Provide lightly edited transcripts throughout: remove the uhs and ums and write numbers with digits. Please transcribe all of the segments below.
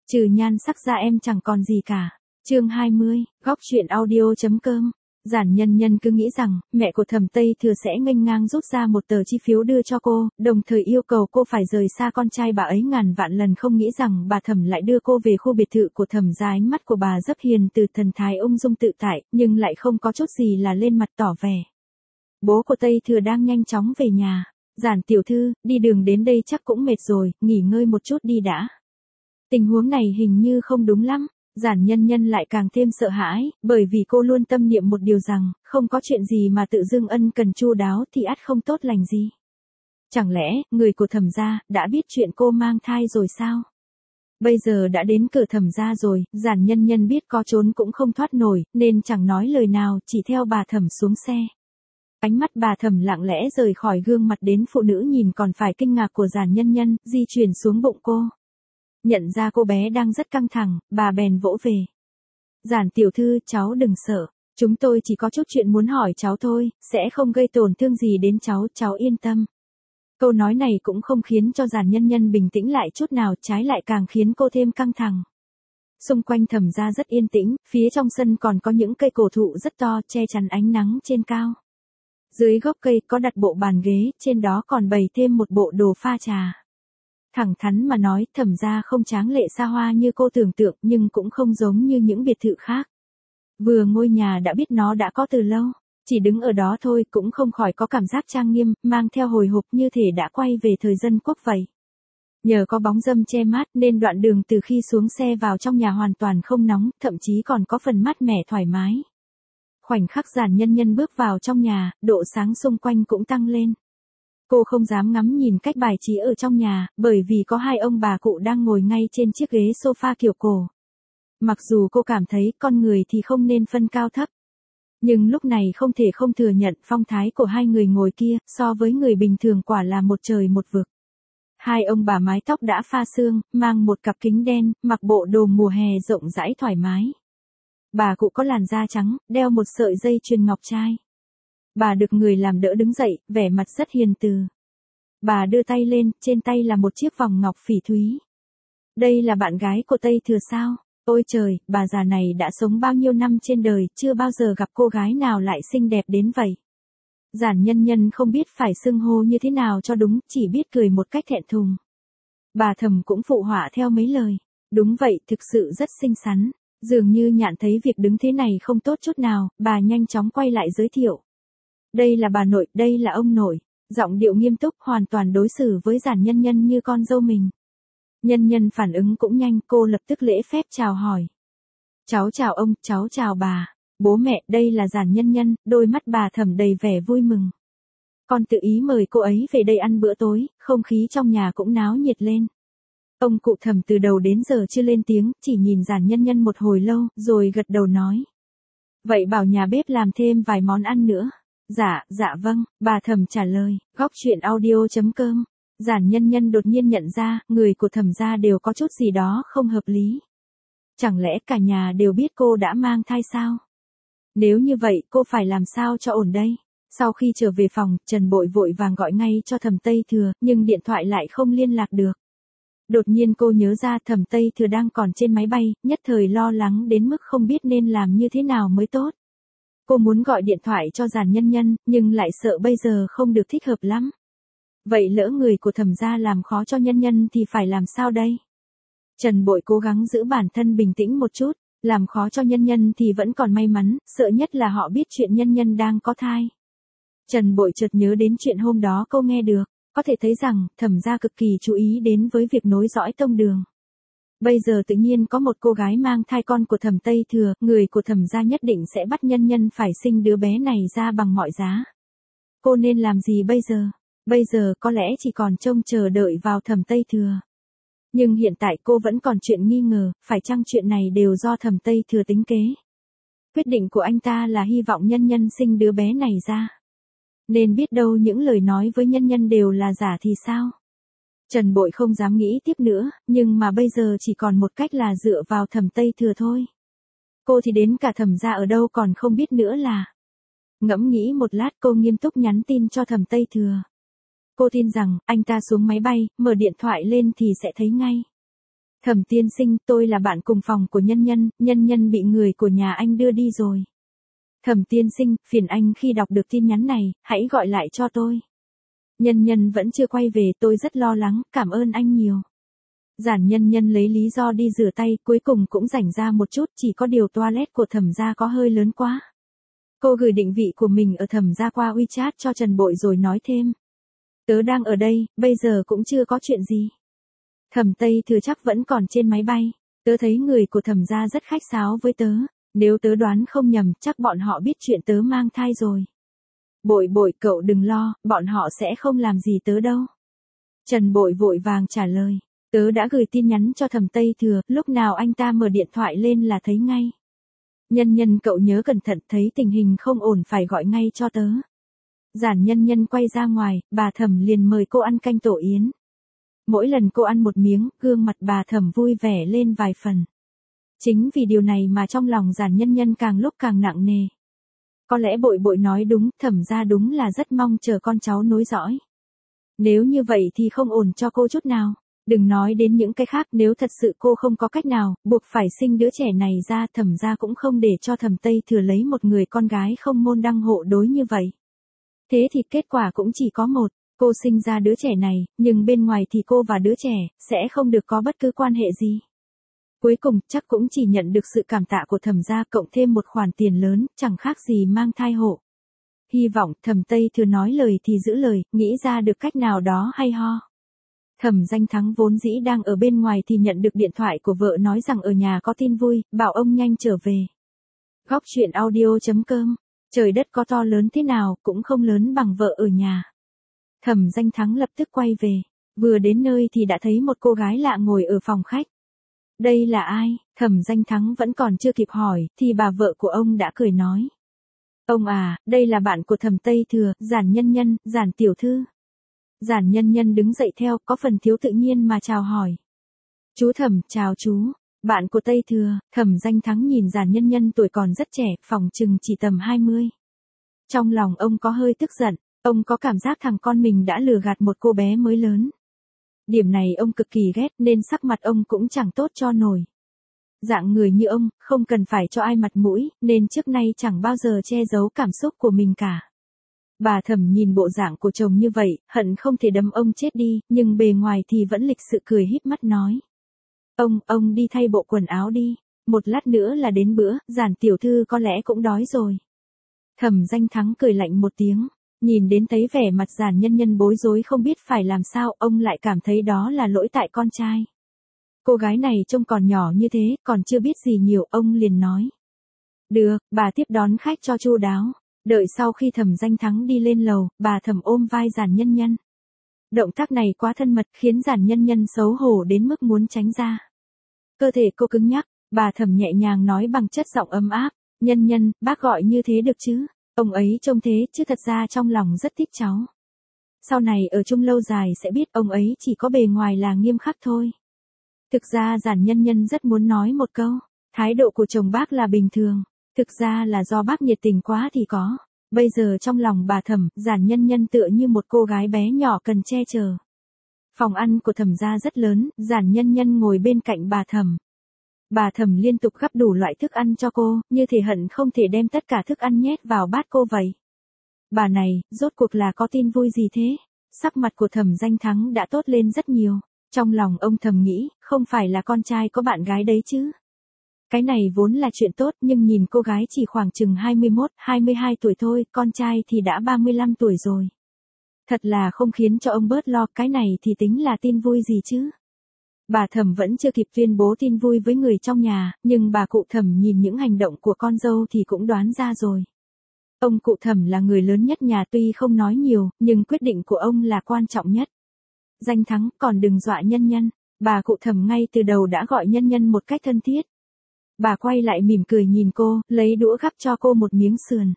Trừ nhan sắc ra em chẳng còn gì cả. Chương 20, góc truyện audio.com. Giản Nhân Nhân cứ nghĩ rằng, mẹ của Thẩm Tây Thừa sẽ nghênh ngang rút ra một tờ chi phiếu đưa cho cô, đồng thời yêu cầu cô phải rời xa con trai bà ấy ngàn vạn lần, không nghĩ rằng bà Thẩm lại đưa cô về khu biệt thự của Thẩm gia. Ánh mắt của bà rất hiền từ, thần thái ung dung tự tại, nhưng lại không có chút gì là lên mặt tỏ vẻ. Bố của Tây Thừa đang nhanh chóng về nhà. Giản tiểu thư, đi đường đến đây chắc cũng mệt rồi, nghỉ ngơi một chút đi đã. Tình huống này hình như không đúng lắm. Giản Nhân Nhân lại càng thêm sợ hãi, bởi vì cô luôn tâm niệm một điều rằng, không có chuyện gì mà tự dưng ân cần chu đáo thì ắt không tốt lành gì. Chẳng lẽ, người của Thẩm gia, đã biết chuyện cô mang thai rồi sao? Bây giờ đã đến cửa Thẩm gia rồi, Giản Nhân Nhân biết có trốn cũng không thoát nổi, nên chẳng nói lời nào, chỉ theo bà Thẩm xuống xe. Ánh mắt bà Thẩm lặng lẽ rời khỏi gương mặt đến phụ nữ nhìn còn phải kinh ngạc của Giản Nhân Nhân, di chuyển xuống bụng cô. Nhận ra cô bé đang rất căng thẳng, bà bèn vỗ về. Giản tiểu thư, cháu đừng sợ, chúng tôi chỉ có chút chuyện muốn hỏi cháu thôi, sẽ không gây tổn thương gì đến cháu, cháu yên tâm. Câu nói này cũng không khiến cho Giản Nhân Nhân bình tĩnh lại chút nào, trái lại càng khiến cô thêm căng thẳng. Xung quanh Thẩm gia rất yên tĩnh, phía trong sân còn có những cây cổ thụ rất to, che chắn ánh nắng trên cao. Dưới gốc cây có đặt bộ bàn ghế, trên đó còn bày thêm một bộ đồ pha trà. Thẳng thắn mà nói, Thẩm gia không tráng lệ xa hoa như cô tưởng tượng, nhưng cũng không giống như những biệt thự khác. Vừa ngôi nhà đã biết nó đã có từ lâu, chỉ đứng ở đó thôi cũng không khỏi có cảm giác trang nghiêm, mang theo hồi hộp như thể đã quay về thời dân quốc vậy. Nhờ có bóng râm che mát nên đoạn đường từ khi xuống xe vào trong nhà hoàn toàn không nóng, thậm chí còn có phần mát mẻ thoải mái. Khoảnh khắc Giản Nhân Nhân bước vào trong nhà, độ sáng xung quanh cũng tăng lên. Cô không dám ngắm nhìn cách bài trí ở trong nhà, bởi vì có hai ông bà cụ đang ngồi ngay trên chiếc ghế sofa kiểu cổ. Mặc dù cô cảm thấy con người thì không nên phân cao thấp, nhưng lúc này không thể không thừa nhận phong thái của hai người ngồi kia, so với người bình thường quả là một trời một vực. Hai ông bà mái tóc đã pha sương, mang một cặp kính đen, mặc bộ đồ mùa hè rộng rãi thoải mái. Bà cụ có làn da trắng, đeo một sợi dây chuyền ngọc trai. Bà được người làm đỡ đứng dậy, vẻ mặt rất hiền từ. Bà đưa tay lên, trên tay là một chiếc vòng ngọc phỉ thúy. Đây là bạn gái của Tây Thừa sao? Ôi trời, bà già này đã sống bao nhiêu năm trên đời, chưa bao giờ gặp cô gái nào lại xinh đẹp đến vậy. Giản Nhân Nhân không biết phải xưng hô như thế nào cho đúng, chỉ biết cười một cách thẹn thùng. Bà Thẩm cũng phụ họa theo mấy lời. Đúng vậy, thực sự rất xinh xắn. Dường như nhận thấy việc đứng thế này không tốt chút nào, bà nhanh chóng quay lại giới thiệu. Đây là bà nội, đây là ông nội. Giọng điệu nghiêm túc, hoàn toàn đối xử với Giản Nhân Nhân như con dâu mình. Nhân Nhân phản ứng cũng nhanh, cô lập tức lễ phép chào hỏi. Cháu chào ông, cháu chào bà. Bố mẹ, đây là Giản Nhân Nhân, đôi mắt bà Thẩm đầy vẻ vui mừng. Con tự ý mời cô ấy về đây ăn bữa tối, không khí trong nhà cũng náo nhiệt lên. Ông cụ Thẩm từ đầu đến giờ chưa lên tiếng, chỉ nhìn Giản Nhân Nhân một hồi lâu, rồi gật đầu nói. Vậy bảo nhà bếp làm thêm vài món ăn nữa. Dạ vâng, bà Thẩm trả lời. Góc truyện audio.com. Giản Nhân Nhân đột nhiên nhận ra, người của Thẩm gia đều có chút gì đó không hợp lý. Chẳng lẽ cả nhà đều biết cô đã mang thai sao? Nếu như vậy, cô phải làm sao cho ổn đây? Sau khi trở về phòng, Trần Bội vội vàng gọi ngay cho Thẩm Tây Thừa, nhưng điện thoại lại không liên lạc được. Đột nhiên cô nhớ ra Thẩm Tây Thừa đang còn trên máy bay, nhất thời lo lắng đến mức không biết nên làm như thế nào mới tốt. Cô muốn gọi điện thoại cho Giản Nhân Nhân, nhưng lại sợ bây giờ không được thích hợp lắm. Vậy lỡ người của Thẩm gia làm khó cho Nhân Nhân thì phải làm sao đây? Trần Bội cố gắng giữ bản thân bình tĩnh một chút, làm khó cho Nhân Nhân thì vẫn còn may mắn, sợ nhất là họ biết chuyện Nhân Nhân đang có thai. Trần Bội chợt nhớ đến chuyện hôm đó cô nghe được, có thể thấy rằng Thẩm gia cực kỳ chú ý đến với việc nối dõi tông đường. Bây giờ tự nhiên có một cô gái mang thai con của Thẩm Tây Thừa, người của Thẩm gia nhất định sẽ bắt Nhân Nhân phải sinh đứa bé này ra bằng mọi giá. Cô nên làm gì bây giờ? Bây giờ có lẽ chỉ còn trông chờ đợi vào Thẩm Tây Thừa. Nhưng hiện tại cô vẫn còn chuyện nghi ngờ, phải chăng chuyện này đều do Thẩm Tây Thừa tính kế? Quyết định của anh ta là hy vọng Nhân Nhân sinh đứa bé này ra. Nên biết đâu những lời nói với Nhân Nhân đều là giả thì sao? Trần Bội không dám nghĩ tiếp nữa, nhưng mà bây giờ chỉ còn một cách là dựa vào Thẩm Tây Thừa thôi. Cô thì đến cả Thẩm gia ở đâu còn không biết nữa là. Ngẫm nghĩ một lát cô nghiêm túc nhắn tin cho Thẩm Tây Thừa. Cô tin rằng, anh ta xuống máy bay, mở điện thoại lên thì sẽ thấy ngay. Thẩm tiên sinh, tôi là bạn cùng phòng của nhân nhân, nhân nhân bị người của nhà anh đưa đi rồi. Thẩm tiên sinh, phiền anh khi đọc được tin nhắn này, hãy gọi lại cho tôi. Nhân nhân vẫn chưa quay về, tôi rất lo lắng, cảm ơn anh nhiều. Giản nhân nhân lấy lý do đi rửa tay, cuối cùng cũng rảnh ra một chút, chỉ có điều toilet của Thẩm gia có hơi lớn quá. Cô gửi định vị của mình ở Thẩm gia qua WeChat cho Trần Bội rồi nói thêm. Tớ đang ở đây, bây giờ cũng chưa có chuyện gì. Thẩm Tây Thừa chắc vẫn còn trên máy bay. Tớ thấy người của Thẩm gia rất khách sáo với tớ. Nếu tớ đoán không nhầm, chắc bọn họ biết chuyện tớ mang thai rồi. Bội bội, cậu đừng lo, bọn họ sẽ không làm gì tớ đâu. Trần Bội vội vàng trả lời. Tớ đã gửi tin nhắn cho Thẩm Tây Thừa, lúc nào anh ta mở điện thoại lên là thấy ngay. Nhân nhân, cậu nhớ cẩn thận, thấy tình hình không ổn phải gọi ngay cho tớ. Giản nhân nhân quay ra ngoài, bà Thẩm liền mời cô ăn canh tổ yến. Mỗi lần cô ăn một miếng, gương mặt bà Thẩm vui vẻ lên vài phần. Chính vì điều này mà trong lòng giản nhân nhân càng lúc càng nặng nề. Có lẽ bội bội nói đúng, Thẩm gia đúng là rất mong chờ con cháu nối dõi. Nếu như vậy thì không ổn cho cô chút nào. Đừng nói đến những cái khác, nếu thật sự cô không có cách nào, buộc phải sinh đứa trẻ này ra, Thẩm gia cũng không để cho Thẩm Tây Thừa lấy một người con gái không môn đăng hộ đối như vậy. Thế thì kết quả cũng chỉ có một, cô sinh ra đứa trẻ này, nhưng bên ngoài thì cô và đứa trẻ sẽ không được có bất cứ quan hệ gì. Cuối cùng, chắc cũng chỉ nhận được sự cảm tạ của Thẩm gia cộng thêm một khoản tiền lớn, chẳng khác gì mang thai hộ. Hy vọng Thẩm Tây Thừa nói lời thì giữ lời, nghĩ ra được cách nào đó hay ho. Thẩm Danh Thắng vốn dĩ đang ở bên ngoài thì nhận được điện thoại của vợ nói rằng ở nhà có tin vui, bảo ông nhanh trở về. Góc truyện audio.com. Trời đất có to lớn thế nào, cũng không lớn bằng vợ ở nhà. Thẩm Danh Thắng lập tức quay về. Vừa đến nơi thì đã thấy một cô gái lạ ngồi ở phòng khách. Đây là ai? Thẩm Danh Thắng vẫn còn chưa kịp hỏi, thì bà vợ của ông đã cười nói. Ông à, đây là bạn của Thẩm Tây Thừa, Giản nhân nhân, Giản tiểu thư. Giản nhân nhân đứng dậy theo, có phần thiếu tự nhiên mà chào hỏi. Chú Thẩm, chào chú. Bạn của Tây Thừa. Thẩm Danh Thắng nhìn Giản nhân nhân tuổi còn rất trẻ, phỏng chừng chỉ tầm 20. Trong lòng ông có hơi tức giận, ông có cảm giác thằng con mình đã lừa gạt một cô bé mới lớn. Điểm này ông cực kỳ ghét nên sắc mặt ông cũng chẳng tốt cho nổi. Dạng người như ông, không cần phải cho ai mặt mũi, nên trước nay chẳng bao giờ che giấu cảm xúc của mình cả. Bà Thẩm nhìn bộ dạng của chồng như vậy, hận không thể đâm ông chết đi, nhưng bề ngoài thì vẫn lịch sự cười híp mắt nói. Ông đi thay bộ quần áo đi, một lát nữa là đến bữa, Giản tiểu thư có lẽ cũng đói rồi. Thẩm Danh Thắng cười lạnh một tiếng, nhìn đến thấy vẻ mặt Giản nhân nhân bối rối không biết phải làm sao, ông lại cảm thấy đó là lỗi tại con trai. Cô gái này trông còn nhỏ như thế, còn chưa biết gì nhiều, ông liền nói. Được, bà tiếp đón khách cho chu đáo. Đợi sau khi Thẩm Danh Thắng đi lên lầu, bà Thẩm ôm vai Giản nhân nhân. Động tác này quá thân mật khiến Giản nhân nhân xấu hổ đến mức muốn tránh ra. Cơ thể cô cứng nhắc, bà Thẩm nhẹ nhàng nói bằng chất giọng ấm áp. Nhân nhân, bác gọi như thế được chứ? Ông ấy trông thế chứ thật ra trong lòng rất thích cháu. Sau này ở chung lâu dài sẽ biết ông ấy chỉ có bề ngoài là nghiêm khắc thôi. Thực ra Giản nhân nhân rất muốn nói một câu. Thái độ của chồng bác là bình thường. Thực ra là do bác nhiệt tình quá thì có. Bây giờ trong lòng bà Thẩm, Giản nhân nhân tựa như một cô gái bé nhỏ cần che chở. Phòng ăn của Thẩm gia rất lớn, Giản nhân nhân ngồi bên cạnh bà Thẩm. Bà Thẩm liên tục gắp đủ loại thức ăn cho cô, như thể hận không thể đem tất cả thức ăn nhét vào bát cô vậy. Bà này, rốt cuộc là có tin vui gì thế? Sắc mặt của Thẩm Danh Thắng đã tốt lên rất nhiều. Trong lòng ông thầm nghĩ, không phải là con trai có bạn gái đấy chứ. Cái này vốn là chuyện tốt nhưng nhìn cô gái chỉ khoảng chừng 21, 22 tuổi thôi, con trai thì đã 35 tuổi rồi. Thật là không khiến cho ông bớt lo, cái này thì tính là tin vui gì chứ. Bà Thẩm vẫn chưa kịp tuyên bố tin vui với người trong nhà, nhưng bà cụ Thẩm nhìn những hành động của con dâu thì cũng đoán ra rồi. Ông cụ Thẩm là người lớn nhất nhà tuy không nói nhiều, nhưng quyết định của ông là quan trọng nhất. Danh Thắng, còn đừng dọa nhân nhân. Bà cụ Thẩm ngay từ đầu đã gọi nhân nhân một cách thân thiết. Bà quay lại mỉm cười nhìn cô, lấy đũa gắp cho cô một miếng sườn.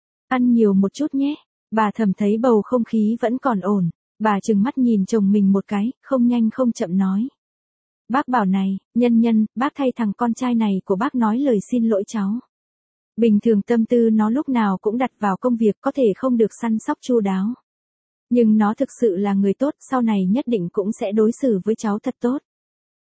Ăn nhiều một chút nhé. Bà Thẩm thấy bầu không khí vẫn còn ổn. Bà trừng mắt nhìn chồng mình một cái, không nhanh không chậm nói. Bác bảo này, nhân nhân, bác thay thằng con trai này của bác nói lời xin lỗi cháu. Bình thường tâm tư nó lúc nào cũng đặt vào công việc, có thể không được săn sóc chu đáo. Nhưng nó thực sự là người tốt, sau này nhất định cũng sẽ đối xử với cháu thật tốt.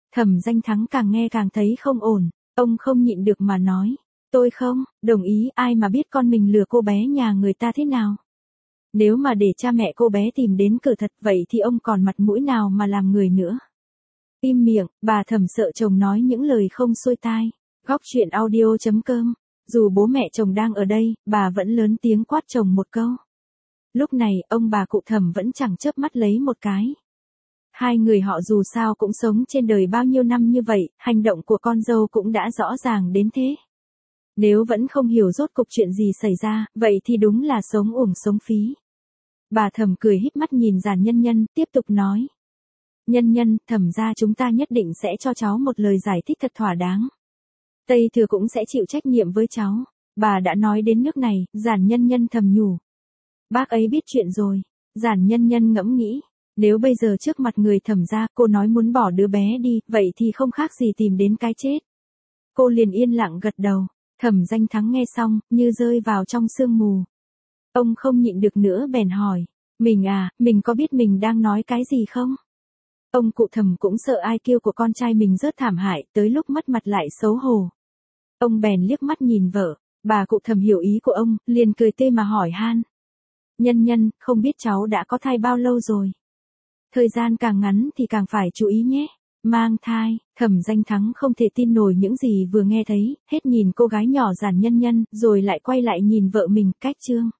Thẩm Danh Thắng càng nghe càng thấy không ổn, ông không nhịn được mà nói, tôi không đồng ý, ai mà biết con mình lừa cô bé nhà người ta thế nào. Nếu mà để cha mẹ cô bé tìm đến cửa thật vậy thì ông còn mặt mũi nào mà làm người nữa. Im miệng, bà Thẩm sợ chồng nói những lời không xuôi tai. Góc chuyện audio.com. Dù bố mẹ chồng đang ở đây, bà vẫn lớn tiếng quát chồng một câu. Lúc này, ông bà cụ Thẩm vẫn chẳng chớp mắt lấy một cái. Hai người họ dù sao cũng sống trên đời bao nhiêu năm như vậy, hành động của con dâu cũng đã rõ ràng đến thế. Nếu vẫn không hiểu rốt cuộc chuyện gì xảy ra, vậy thì đúng là sống uổng sống phí. Bà Thẩm cười híp mắt nhìn Giản Nhân Nhân, tiếp tục nói. Nhân Nhân, Thẩm gia chúng ta nhất định sẽ cho cháu một lời giải thích thật thỏa đáng. Tây Thừa cũng sẽ chịu trách nhiệm với cháu. Bà đã nói đến nước này, Giản Nhân Nhân thầm nhủ. Bác ấy biết chuyện rồi. Giản Nhân Nhân ngẫm nghĩ. Nếu bây giờ trước mặt người Thẩm gia cô nói muốn bỏ đứa bé đi, vậy thì không khác gì tìm đến cái chết. Cô liền yên lặng gật đầu. Thẩm Danh Thắng nghe xong, như rơi vào trong sương mù. Ông không nhịn được nữa bèn hỏi. Mình có biết mình đang nói cái gì không? Ông cụ Thẩm cũng sợ ai kêu của con trai mình rớt thảm hại, tới lúc mất mặt lại xấu hổ. Ông bèn liếc mắt nhìn vợ, bà cụ Thẩm hiểu ý của ông, liền cười tươi mà hỏi han. Nhân Nhân, không biết cháu đã có thai bao lâu rồi? Thời gian càng ngắn thì càng phải chú ý nhé. Mang thai, Thẩm Danh Thắng không thể tin nổi những gì vừa nghe thấy, hết nhìn cô gái nhỏ Giản Nhân Nhân, rồi lại quay lại nhìn vợ mình, Cách Trương.